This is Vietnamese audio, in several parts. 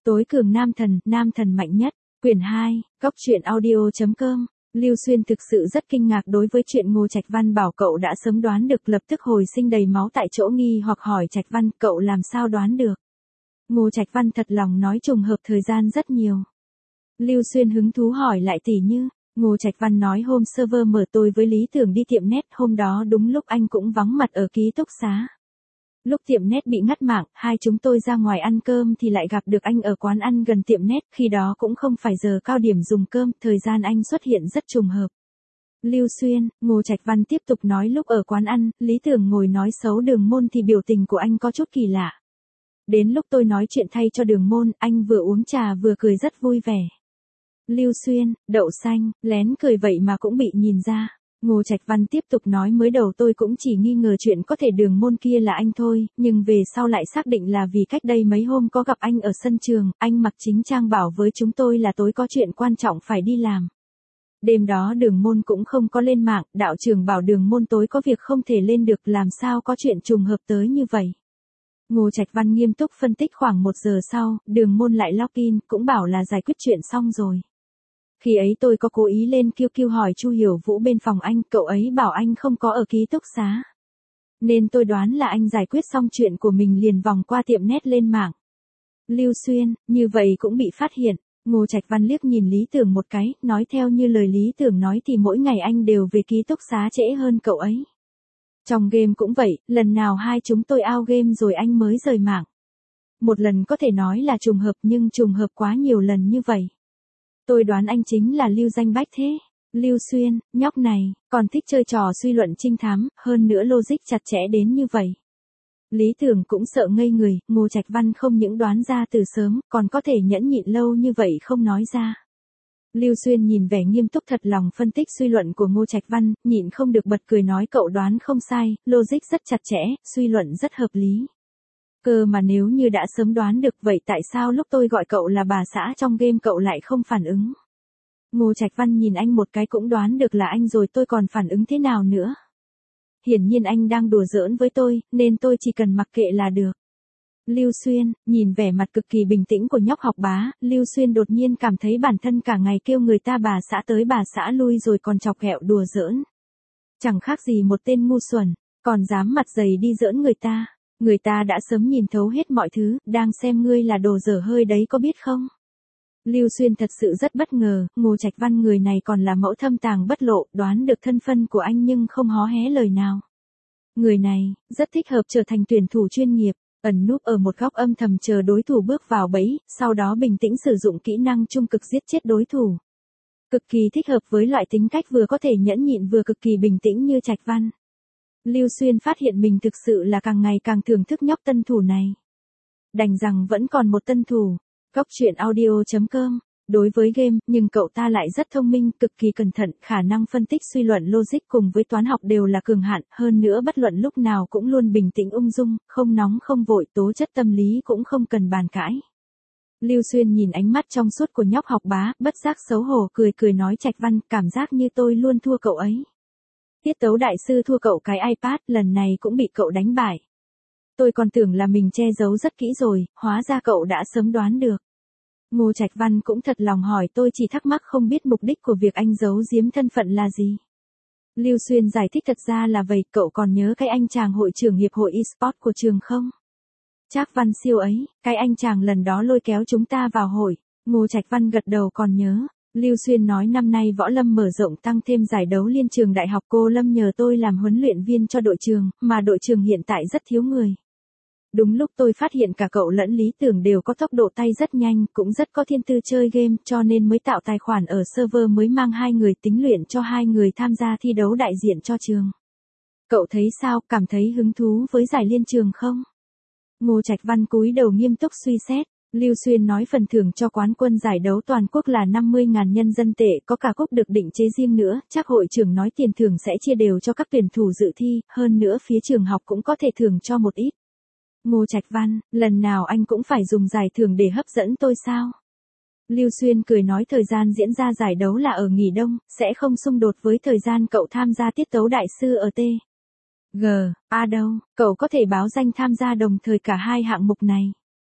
Tối cường nam thần mạnh nhất, quyển 2, góc truyện audio.com. Lưu Xuyên thực sự rất kinh ngạc đối với chuyện Ngô Trạch Văn bảo cậu đã sớm đoán được, lập tức hồi sinh đầy máu tại chỗ, nghi hoặc hỏi Trạch Văn, cậu làm sao đoán được? Ngô Trạch Văn thật lòng nói trùng hợp thời gian rất nhiều. Lưu Xuyên hứng thú hỏi lại tỉ như, Ngô Trạch Văn nói hôm server mở tôi với Lý Tưởng đi tiệm net, hôm đó đúng lúc anh cũng vắng mặt ở ký túc xá. Lúc tiệm net bị ngắt mạng, hai chúng tôi ra ngoài ăn cơm thì lại gặp được anh ở quán ăn gần tiệm net, khi đó cũng không phải giờ cao điểm dùng cơm, thời gian anh xuất hiện rất trùng hợp. Lưu Xuyên, Ngô Trạch Văn tiếp tục nói lúc ở quán ăn, Lý Tưởng ngồi nói xấu Đường Môn thì biểu tình của anh có chút kỳ lạ. Đến lúc tôi nói chuyện thay cho Đường Môn, anh vừa uống trà vừa cười rất vui vẻ. Lưu Xuyên, đậu xanh, lén cười vậy mà cũng bị nhìn ra. Ngô Trạch Văn tiếp tục nói mới đầu tôi cũng chỉ nghi ngờ chuyện có thể Đường Môn kia là anh thôi, nhưng về sau lại xác định là vì cách đây mấy hôm có gặp anh ở sân trường, anh mặc chính trang bảo với chúng tôi là tối có chuyện quan trọng phải đi làm. Đêm đó Đường Môn cũng không có lên mạng, đạo trưởng bảo Đường Môn tối có việc không thể lên được, làm sao có chuyện trùng hợp tới như vậy. Ngô Trạch Văn nghiêm túc phân tích. Khoảng 1 giờ sau, Đường Môn lại login, cũng bảo là giải quyết chuyện xong rồi. Khi ấy tôi có cố ý lên QQ hỏi Chu Hiểu Vũ bên phòng anh, cậu ấy bảo anh không có ở ký túc xá. Nên tôi đoán là anh giải quyết xong chuyện của mình liền vòng qua tiệm net lên mạng. Lưu Xuyên, như vậy cũng bị phát hiện. Ngô Trạch Văn liếc nhìn Lý Tưởng một cái, nói theo như lời Lý Tưởng nói thì mỗi ngày anh đều về ký túc xá trễ hơn cậu ấy. Trong game cũng vậy, lần nào hai chúng tôi out game rồi anh mới rời mạng. Một lần có thể nói là trùng hợp, nhưng trùng hợp quá nhiều lần như vậy. Tôi đoán anh chính là Lưu Danh Bách thế. Lưu Xuyên, nhóc này, còn thích chơi trò suy luận trinh thám, hơn nữa logic chặt chẽ đến như vậy. Lý Tưởng cũng sợ ngây người, Ngô Trạch Văn không những đoán ra từ sớm, còn có thể nhẫn nhịn lâu như vậy không nói ra. Lưu Xuyên nhìn vẻ nghiêm túc thật lòng phân tích suy luận của Ngô Trạch Văn, nhịn không được bật cười nói cậu đoán không sai, logic rất chặt chẽ, suy luận rất hợp lý. Cơ mà nếu như đã sớm đoán được vậy tại sao lúc tôi gọi cậu là bà xã trong game cậu lại không phản ứng? Ngô Trạch Văn nhìn anh một cái, cũng đoán được là anh rồi tôi còn phản ứng thế nào nữa? Hiển nhiên anh đang đùa giỡn với tôi, nên tôi chỉ cần mặc kệ là được. Lưu Xuyên, nhìn vẻ mặt cực kỳ bình tĩnh của nhóc học bá, Lưu Xuyên đột nhiên cảm thấy bản thân cả ngày kêu người ta bà xã tới bà xã lui rồi còn chọc ghẹo đùa giỡn. Chẳng khác gì một tên ngu xuẩn, còn dám mặt dày đi giỡn người ta. Người ta đã sớm nhìn thấu hết mọi thứ, đang xem ngươi là đồ dở hơi đấy có biết không? Lưu Xuyên thật sự rất bất ngờ, Ngô Trạch Văn người này còn là mẫu thâm tàng bất lộ, đoán được thân phân của anh nhưng không hó hé lời nào. Người này, rất thích hợp trở thành tuyển thủ chuyên nghiệp, ẩn núp ở một góc âm thầm chờ đối thủ bước vào bẫy, sau đó bình tĩnh sử dụng kỹ năng trung cực giết chết đối thủ. Cực kỳ thích hợp với loại tính cách vừa có thể nhẫn nhịn vừa cực kỳ bình tĩnh như Trạch Văn. Lưu Xuyên phát hiện mình thực sự là càng ngày càng thưởng thức nhóc tân thủ này. Đành rằng vẫn còn một tân thủ. Góc truyện audio.com. Đối với game, nhưng cậu ta lại rất thông minh, cực kỳ cẩn thận, khả năng phân tích suy luận logic cùng với toán học đều là cường hạn, hơn nữa bất luận lúc nào cũng luôn bình tĩnh ung dung, không nóng không vội, tố chất tâm lý cũng không cần bàn cãi. Lưu Xuyên nhìn ánh mắt trong suốt của nhóc học bá, bất giác xấu hổ cười nói Trạch Văn, cảm giác như tôi luôn thua cậu ấy. Tiết tấu đại sư thua cậu cái iPad, lần này cũng bị cậu đánh bại. Tôi còn tưởng là mình che giấu rất kỹ rồi, hóa ra cậu đã sớm đoán được. Ngô Trạch Văn cũng thật lòng hỏi, tôi chỉ thắc mắc không biết mục đích của việc anh giấu giếm thân phận là gì. Lưu Xuyên giải thích thật ra là vậy, cậu còn nhớ cái anh chàng hội trưởng hiệp hội eSport của trường không? Trác Văn Siêu ấy, cái anh chàng lần đó lôi kéo chúng ta vào hội. Ngô Trạch Văn gật đầu còn nhớ. Lưu Xuyên nói năm nay võ lâm mở rộng tăng thêm giải đấu liên trường đại học, cô Lâm nhờ tôi làm huấn luyện viên cho đội trường, mà đội trường hiện tại rất thiếu người. Đúng lúc tôi phát hiện cả cậu lẫn Lý Tưởng đều có tốc độ tay rất nhanh, cũng rất có thiên tư chơi game, cho nên mới tạo tài khoản ở server mới mang 2 người tính luyện cho 2 người tham gia thi đấu đại diện cho trường. Cậu thấy sao, cảm thấy hứng thú với giải liên trường không? Ngô Trạch Văn cúi đầu nghiêm túc suy xét. Lưu Xuyên nói phần thưởng cho quán quân giải đấu toàn quốc là 50.000 nhân dân tệ, có cả cúp được định chế riêng nữa, chắc hội trưởng nói tiền thưởng sẽ chia đều cho các tuyển thủ dự thi, hơn nữa phía trường học cũng có thể thưởng cho một ít. Ngô Trạch Văn, lần nào anh cũng phải dùng giải thưởng để hấp dẫn tôi sao? Lưu Xuyên cười nói thời gian diễn ra giải đấu là ở nghỉ đông, sẽ không xung đột với thời gian cậu tham gia tiết tấu đại sư ở T. G. A đâu, cậu có thể báo danh tham gia đồng thời cả hai hạng mục này.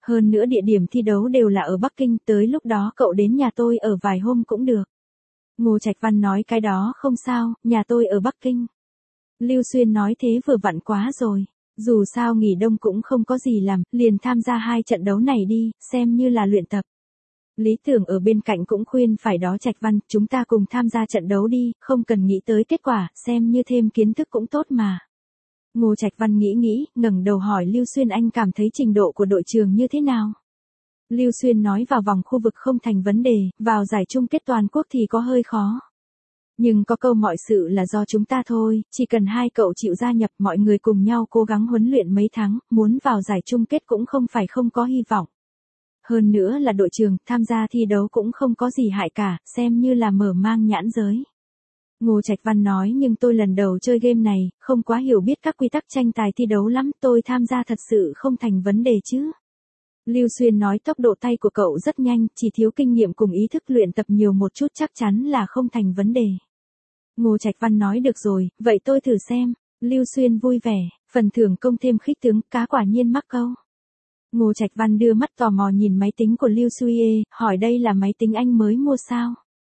Hơn nữa địa điểm thi đấu đều là ở Bắc Kinh, tới lúc đó cậu đến nhà tôi ở vài hôm cũng được. Ngô Trạch Văn nói cái đó không sao, nhà tôi ở Bắc Kinh. Lưu Xuyên nói thế vừa vặn quá rồi. Dù sao nghỉ đông cũng không có gì làm, liền tham gia 2 trận đấu này đi, xem như là luyện tập. Lý Tưởng ở bên cạnh cũng khuyên phải đó Trạch Văn, chúng ta cùng tham gia trận đấu đi, không cần nghĩ tới kết quả, xem như thêm kiến thức cũng tốt mà. Ngô Trạch Văn nghĩ, ngẩng đầu hỏi Lưu Xuyên anh cảm thấy trình độ của đội trường như thế nào? Lưu Xuyên nói vào vòng khu vực không thành vấn đề, vào giải chung kết toàn quốc thì có hơi khó. Nhưng có câu mọi sự là do chúng ta thôi, chỉ cần 2 cậu chịu gia nhập mọi người cùng nhau cố gắng huấn luyện mấy tháng, muốn vào giải chung kết cũng không phải không có hy vọng. Hơn nữa là đội trường, tham gia thi đấu cũng không có gì hại cả, xem như là mở mang nhãn giới. Ngô Trạch Văn nói nhưng tôi lần đầu chơi game này, không quá hiểu biết các quy tắc tranh tài thi đấu lắm, tôi tham gia thật sự không thành vấn đề chứ. Lưu Xuyên nói tốc độ tay của cậu rất nhanh, chỉ thiếu kinh nghiệm cùng ý thức luyện tập nhiều một chút chắc chắn là không thành vấn đề. Ngô Trạch Văn nói được rồi, vậy tôi thử xem. Lưu Xuyên vui vẻ, phần thưởng công thêm khích tướng, cá quả nhiên mắc câu. Ngô Trạch Văn đưa mắt tò mò nhìn máy tính của Lưu Xuyên, hỏi đây là máy tính anh mới mua sao?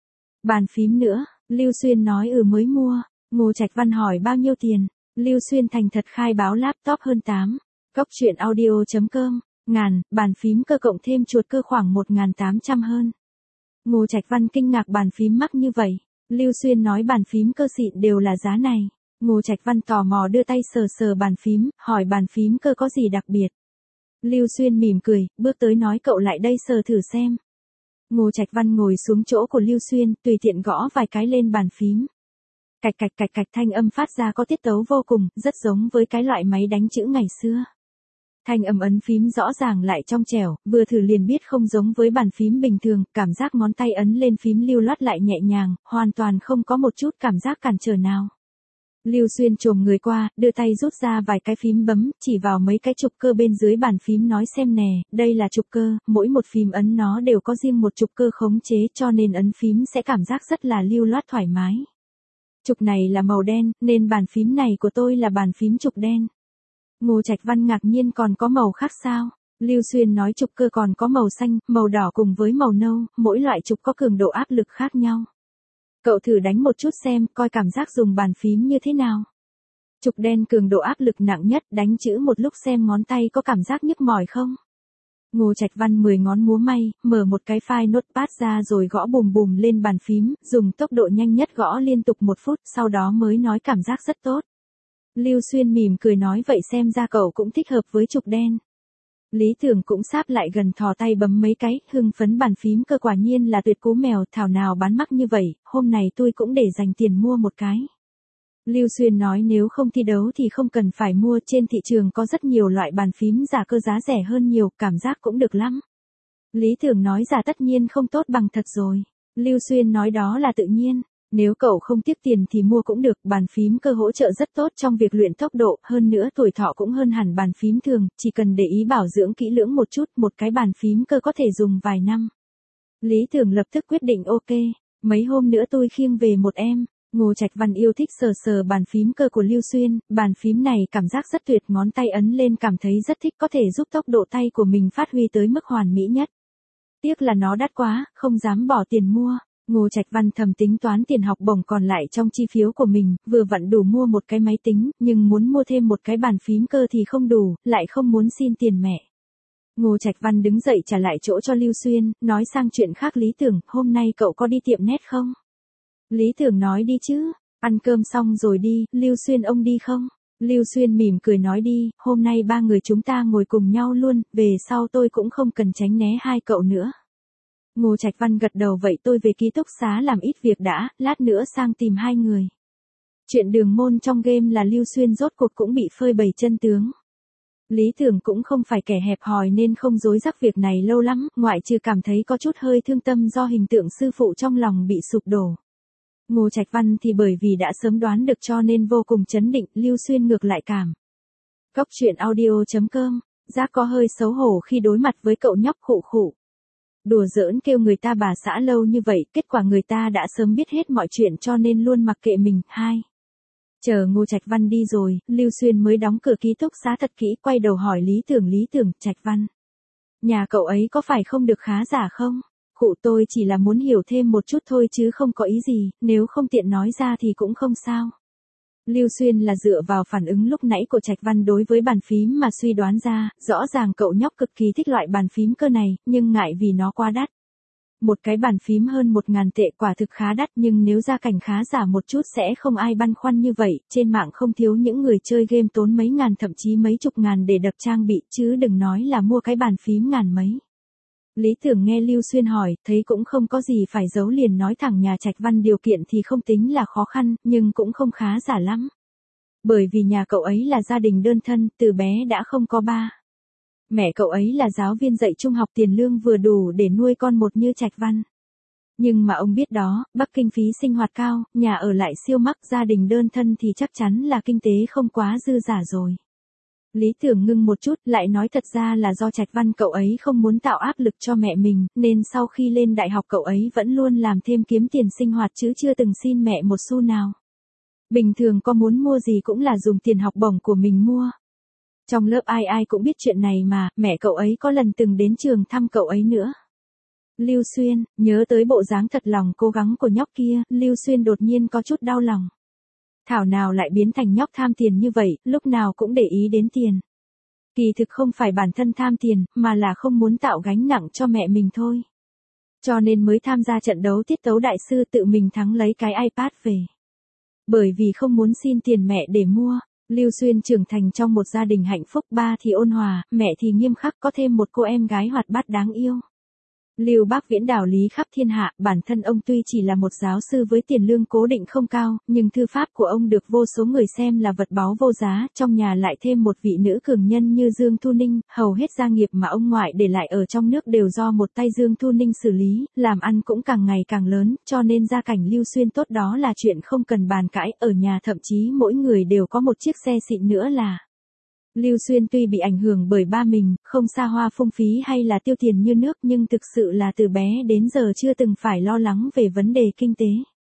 Bàn phím nữa, Lưu Xuyên nói mới mua. Ngô Trạch Văn hỏi bao nhiêu tiền? Lưu Xuyên thành thật khai báo laptop hơn 8. Cóc truyện audio.com, ngàn, bàn phím cơ cộng thêm chuột cơ khoảng 1.800 hơn. Ngô Trạch Văn kinh ngạc bàn phím mắc như vậy. Lưu Xuyên nói bàn phím cơ xịn đều là giá này. Ngô Trạch Văn tò mò đưa tay sờ bàn phím, hỏi bàn phím cơ có gì đặc biệt. Lưu Xuyên mỉm cười, bước tới nói cậu lại đây sờ thử xem. Ngô Trạch Văn ngồi xuống chỗ của Lưu Xuyên, tùy tiện gõ vài cái lên bàn phím. Cạch cạch cạch thanh âm phát ra có tiết tấu vô cùng, rất giống với cái loại máy đánh chữ ngày xưa. Thanh âm ấn phím rõ ràng lại trong trẻo, vừa thử liền biết không giống với bàn phím bình thường, cảm giác ngón tay ấn lên phím lưu loát lại nhẹ nhàng, hoàn toàn không có một chút cảm giác cản trở nào. Lưu Xuyên chồm người qua, đưa tay rút ra vài cái phím bấm, chỉ vào mấy cái trục cơ bên dưới bàn phím nói xem nè, đây là trục cơ, mỗi một phím ấn nó đều có riêng một trục cơ khống chế cho nên ấn phím sẽ cảm giác rất là lưu loát thoải mái. Trục này là màu đen, nên bàn phím này của tôi là bàn phím trục đen. Ngô Trạch Văn ngạc nhiên còn có màu khác sao? Lưu Xuyên nói trục cơ còn có màu xanh, màu đỏ cùng với màu nâu, mỗi loại trục có cường độ áp lực khác nhau. Cậu thử đánh một chút xem, coi cảm giác dùng bàn phím như thế nào. Trục đen cường độ áp lực nặng nhất, đánh chữ một lúc xem ngón tay có cảm giác nhức mỏi không. Ngô Trạch Văn 10 ngón múa may, mở một cái file notepad ra rồi gõ bùm bùm lên bàn phím, dùng tốc độ nhanh nhất gõ liên tục 1 phút, sau đó mới nói cảm giác rất tốt. Lưu Xuyên mỉm cười nói vậy xem ra cậu cũng thích hợp với trục đen. Lý Tưởng cũng sáp lại gần thò tay bấm mấy cái, hưng phấn bàn phím cơ quả nhiên là tuyệt cú mèo, thảo nào bán mắc như vậy, hôm nay tôi cũng để dành tiền mua một cái. Lưu Xuyên nói nếu không thi đấu thì không cần phải mua, trên thị trường có rất nhiều loại bàn phím giả cơ giá rẻ hơn nhiều, cảm giác cũng được lắm. Lý Tưởng nói giả tất nhiên không tốt bằng thật rồi. Lưu Xuyên nói đó là tự nhiên. Nếu cậu không tiếc tiền thì mua cũng được, bàn phím cơ hỗ trợ rất tốt trong việc luyện tốc độ, hơn nữa tuổi thọ cũng hơn hẳn bàn phím thường, chỉ cần để ý bảo dưỡng kỹ lưỡng một chút, một cái bàn phím cơ có thể dùng vài năm. Lý Tưởng lập tức quyết định ok, mấy hôm nữa tôi khiêng về một em. Ngô Trạch Văn yêu thích sờ bàn phím cơ của Lưu Xuyên, bàn phím này cảm giác rất tuyệt, ngón tay ấn lên cảm thấy rất thích, có thể giúp tốc độ tay của mình phát huy tới mức hoàn mỹ nhất. Tiếc là nó đắt quá, không dám bỏ tiền mua. Ngô Trạch Văn thầm tính toán tiền học bổng còn lại trong chi phiếu của mình, vừa vặn đủ mua một cái máy tính, nhưng muốn mua thêm một cái bàn phím cơ thì không đủ, lại không muốn xin tiền mẹ. Ngô Trạch Văn đứng dậy trả lại chỗ cho Lưu Xuyên, nói sang chuyện khác Lý Tưởng, hôm nay cậu có đi tiệm net không? Lý Tưởng nói đi chứ, ăn cơm xong rồi đi, Lưu Xuyên ông đi không? Lưu Xuyên mỉm cười nói đi, hôm nay 3 người chúng ta ngồi cùng nhau luôn, về sau tôi cũng không cần tránh né 2 cậu nữa. Ngô Trạch Văn gật đầu vậy tôi về ký túc xá làm ít việc đã, lát nữa sang tìm 2 người. Chuyện đường môn trong game là Lưu Xuyên rốt cuộc cũng bị phơi bày chân tướng. Lý Tưởng cũng không phải kẻ hẹp hòi nên không dối rắc việc này lâu lắm, ngoại trừ cảm thấy có chút hơi thương tâm do hình tượng sư phụ trong lòng bị sụp đổ. Ngô Trạch Văn thì bởi vì đã sớm đoán được cho nên vô cùng chấn định, Lưu Xuyên ngược lại cảm. Cóc truyện audio.com, giác có hơi xấu hổ khi đối mặt với cậu nhóc khụ khụ. Đùa giỡn kêu người ta bà xã lâu như vậy, kết quả người ta đã sớm biết hết mọi chuyện cho nên luôn mặc kệ mình. 2. Chờ Ngô Trạch Văn đi rồi, Lưu Xuyên mới đóng cửa ký túc xá thật kỹ, quay đầu hỏi Lý Tưởng, Trạch Văn. Nhà cậu ấy có phải không được khá giả không? Cụ tôi chỉ là muốn hiểu thêm một chút thôi chứ không có ý gì, nếu không tiện nói ra thì cũng không sao. Lưu Xuyên là dựa vào phản ứng lúc nãy của Trạch Văn đối với bàn phím mà suy đoán ra, rõ ràng cậu nhóc cực kỳ thích loại bàn phím cơ này, nhưng ngại vì nó quá đắt. Một cái bàn phím hơn 1.000 tệ quả thực khá đắt, nhưng nếu gia cảnh khá giả một chút sẽ không ai băn khoăn như vậy, trên mạng không thiếu những người chơi game tốn mấy ngàn thậm chí mấy chục ngàn để đập trang bị, chứ đừng nói là mua cái bàn phím ngàn mấy. Lý Tưởng nghe Lưu Xuyên hỏi, thấy cũng không có gì phải giấu liền nói thẳng nhà Trạch Văn điều kiện thì không tính là khó khăn, nhưng cũng không khá giả lắm. Bởi vì nhà cậu ấy là gia đình đơn thân, từ bé đã không có ba. Mẹ cậu ấy là giáo viên dạy trung học, tiền lương vừa đủ để nuôi con một như Trạch Văn. Nhưng mà ông biết đó, Bắc Kinh phí sinh hoạt cao, nhà ở lại siêu mắc, gia đình đơn thân thì chắc chắn là kinh tế không quá dư giả rồi. Lý Tưởng ngưng một chút, lại nói thật ra là do Trạch Văn cậu ấy không muốn tạo áp lực cho mẹ mình, nên sau khi lên đại học cậu ấy vẫn luôn làm thêm kiếm tiền sinh hoạt chứ chưa từng xin mẹ một xu nào. Bình thường có muốn mua gì cũng là dùng tiền học bổng của mình mua. Trong lớp ai ai cũng biết chuyện này mà, mẹ cậu ấy có lần từng đến trường thăm cậu ấy nữa. Lưu Xuyên, nhớ tới bộ dáng thật lòng cố gắng của nhóc kia, Lưu Xuyên đột nhiên có chút đau lòng. Thảo nào lại biến thành nhóc tham tiền như vậy, lúc nào cũng để ý đến tiền. Kỳ thực không phải bản thân tham tiền, mà là không muốn tạo gánh nặng cho mẹ mình thôi. Cho nên mới tham gia trận đấu tiết tấu đại sư tự mình thắng lấy cái iPad về. Bởi vì không muốn xin tiền mẹ để mua, Lưu Xuyên trưởng thành trong một gia đình hạnh phúc, ba thì ôn hòa, mẹ thì nghiêm khắc, có thêm một cô em gái hoạt bát đáng yêu. Lưu Bác Viễn đạo lý khắp thiên hạ, bản thân ông tuy chỉ là một giáo sư với tiền lương cố định không cao, nhưng thư pháp của ông được vô số người xem là vật báu vô giá, trong nhà lại thêm một vị nữ cường nhân như Dương Thu Ninh, hầu hết gia nghiệp mà ông ngoại để lại ở trong nước đều do một tay Dương Thu Ninh xử lý, làm ăn cũng càng ngày càng lớn, cho nên gia cảnh Lưu Xuyên tốt đó là chuyện không cần bàn cãi, ở nhà thậm chí mỗi người đều có một chiếc xe xịn nữa là. Lưu Xuyên tuy bị ảnh hưởng bởi ba mình, không xa hoa phung phí hay là tiêu tiền như nước, nhưng thực sự là từ bé đến giờ chưa từng phải lo lắng về vấn đề kinh tế.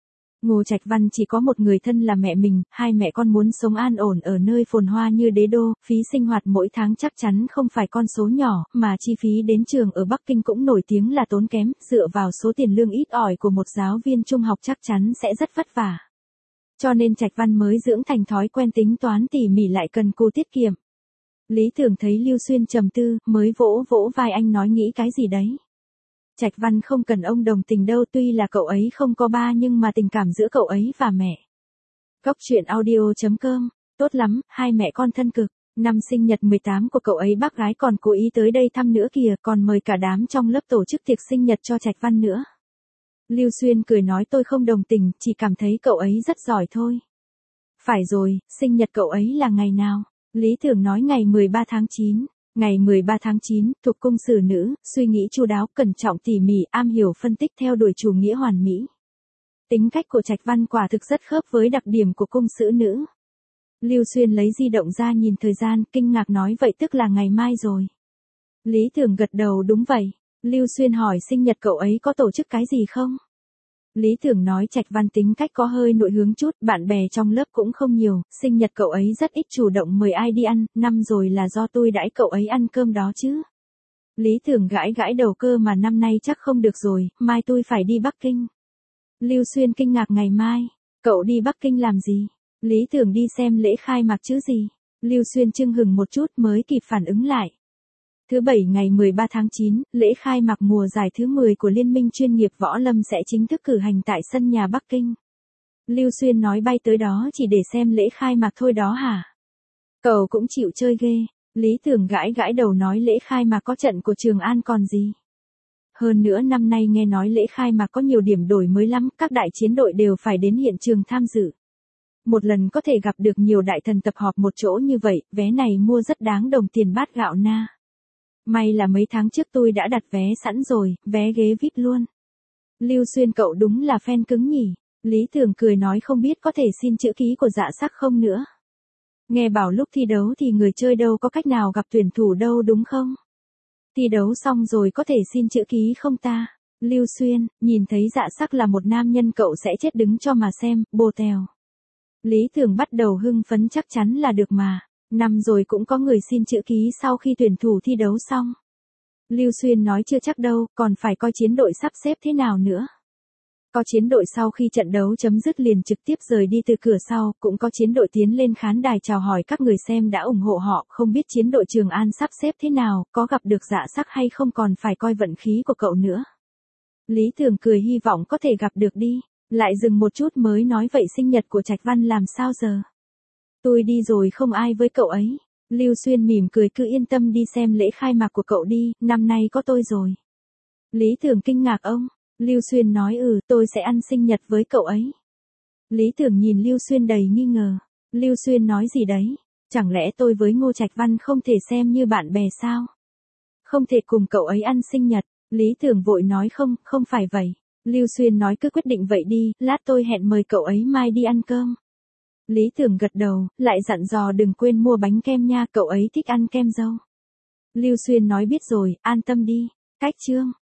Ngô Trạch Văn chỉ có một người thân là mẹ mình, hai mẹ con muốn sống an ổn ở nơi phồn hoa như đế đô, phí sinh hoạt mỗi tháng chắc chắn không phải con số nhỏ, mà chi phí đến trường ở Bắc Kinh cũng nổi tiếng là tốn kém, dựa vào số tiền lương ít ỏi của một giáo viên trung học chắc chắn sẽ rất vất vả. Cho nên Trạch Văn mới dưỡng thành thói quen tính toán tỉ mỉ lại cần cù tiết kiệm. Lý Tưởng thấy Lưu Xuyên trầm tư, mới vỗ vỗ vai anh nói nghĩ cái gì đấy. Trạch Văn không cần ông đồng tình đâu, tuy là cậu ấy không có ba nhưng mà tình cảm giữa cậu ấy và mẹ. Cóc truyện audio.com, tốt lắm, hai mẹ con thân cực. Năm sinh nhật 18 của cậu ấy bác gái còn cố ý tới đây thăm nữa kìa, còn mời cả đám trong lớp tổ chức tiệc sinh nhật cho Trạch Văn nữa. Lưu Xuyên cười nói tôi không đồng tình, chỉ cảm thấy cậu ấy rất giỏi thôi. Phải rồi, sinh nhật cậu ấy là ngày nào? Lý Tưởng nói ngày 13 tháng 9. Ngày 13 tháng 9, thuộc cung xử nữ, suy nghĩ chu đáo, cẩn trọng tỉ mỉ, am hiểu phân tích theo đuổi chủ nghĩa hoàn mỹ. Tính cách của Trạch Văn quả thực rất khớp với đặc điểm của cung xử nữ. Lưu Xuyên lấy di động ra nhìn thời gian, kinh ngạc nói vậy tức là ngày mai rồi. Lý Tưởng gật đầu đúng vậy. Lưu Xuyên hỏi sinh nhật cậu ấy có tổ chức cái gì không? Lý Tưởng nói Trạch Văn tính cách có hơi nội hướng chút, bạn bè trong lớp cũng không nhiều, sinh nhật cậu ấy rất ít chủ động mời ai đi ăn, năm rồi là do tôi đãi cậu ấy ăn cơm đó chứ. Lý Tưởng gãi gãi đầu cơ mà năm nay chắc không được rồi, mai tôi phải đi Bắc Kinh. Lưu Xuyên kinh ngạc ngày mai, cậu đi Bắc Kinh làm gì? Lý Tưởng đi xem lễ khai mạc chứ gì. Lưu Xuyên chưng hừng một chút mới kịp phản ứng lại. Thứ Bảy ngày 13 tháng 9, lễ khai mạc mùa giải thứ 10 của Liên minh chuyên nghiệp võ lâm sẽ chính thức cử hành tại sân nhà Bắc Kinh. Lưu Xuyên nói bay tới đó chỉ để xem lễ khai mạc thôi đó hả? Cậu cũng chịu chơi ghê. Lý Tưởng gãi gãi đầu nói lễ khai mạc có trận của Trường An còn gì. Hơn nữa năm nay nghe nói lễ khai mạc có nhiều điểm đổi mới lắm, các đại chiến đội đều phải đến hiện trường tham dự. Một lần có thể gặp được nhiều đại thần tập họp một chỗ như vậy, vé này mua rất đáng đồng tiền bát gạo na. May là mấy tháng trước tôi đã đặt vé sẵn rồi, vé ghế VIP luôn. Lưu Xuyên cậu đúng là fan cứng nhỉ. Lý Tưởng cười nói không biết có thể xin chữ ký của Dạ Sắc không nữa. Nghe bảo lúc thi đấu thì người chơi đâu có cách nào gặp tuyển thủ đâu đúng không? Thi đấu xong rồi có thể xin chữ ký không ta? Lưu Xuyên, nhìn thấy Dạ Sắc là một nam nhân cậu sẽ chết đứng cho mà xem, bồ tèo. Lý Tưởng bắt đầu hưng phấn chắc chắn là được mà. Năm rồi cũng có người xin chữ ký sau khi tuyển thủ thi đấu xong. Lưu Xuyên nói chưa chắc đâu, còn phải coi chiến đội sắp xếp thế nào nữa. Có chiến đội sau khi trận đấu chấm dứt liền trực tiếp rời đi từ cửa sau, cũng có chiến đội tiến lên khán đài chào hỏi các người xem đã ủng hộ họ, không biết chiến đội Trường An sắp xếp thế nào, có gặp được dạ sắc hay không còn phải coi vận khí của cậu nữa. Lý Tường cười hy vọng có thể gặp được đi, lại dừng một chút mới nói vậy sinh nhật của Trạch Văn làm sao giờ? Tôi đi rồi không ai với cậu ấy. Lưu Xuyên mỉm cười cứ yên tâm đi xem lễ khai mạc của cậu đi, năm nay có tôi rồi. Lý Tường kinh ngạc ông. Lưu Xuyên nói tôi sẽ ăn sinh nhật với cậu ấy. Lý Tường nhìn Lưu Xuyên đầy nghi ngờ. Lưu Xuyên nói gì đấy? Chẳng lẽ tôi với Ngô Trạch Văn không thể xem như bạn bè sao? Không thể cùng cậu ấy ăn sinh nhật. Lý Tường vội nói không phải vậy. Lưu Xuyên nói cứ quyết định vậy đi, lát tôi hẹn mời cậu ấy mai đi ăn cơm. Lý Tường gật đầu, lại dặn dò đừng quên mua bánh kem nha, cậu ấy thích ăn kem dâu. Lưu Xuyên nói biết rồi, an tâm đi. Cách chương.